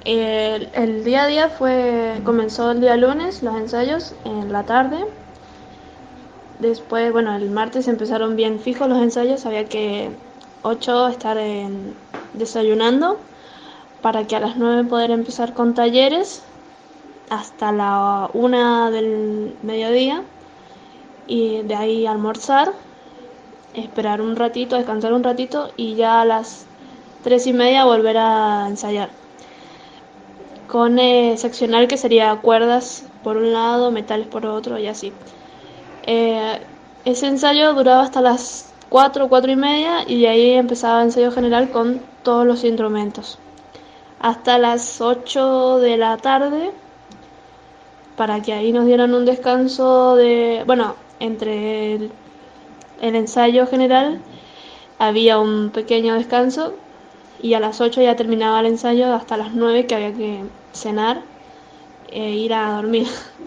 El día a día comenzó el día lunes, los ensayos en la tarde. Después, bueno, el martes empezaron bien fijos los ensayos, había que 8 estar desayunando para que a las 9 poder empezar con talleres hasta la 1 del mediodía y de ahí almorzar, esperar un ratito, descansar un ratito y ya a las 3:30 volver a ensayar. Con seccional que sería cuerdas por un lado, metales por otro y así. Eh, Ese ensayo duraba hasta las 4, 4:30 y de ahí empezaba el ensayo general con todos los instrumentos. Hasta las 8 de la tarde para que ahí nos dieran un descanso bueno, entre el ensayo general había un pequeño descanso y a las 8 ya terminaba el ensayo hasta las 9 que había que cenar e ir a dormir.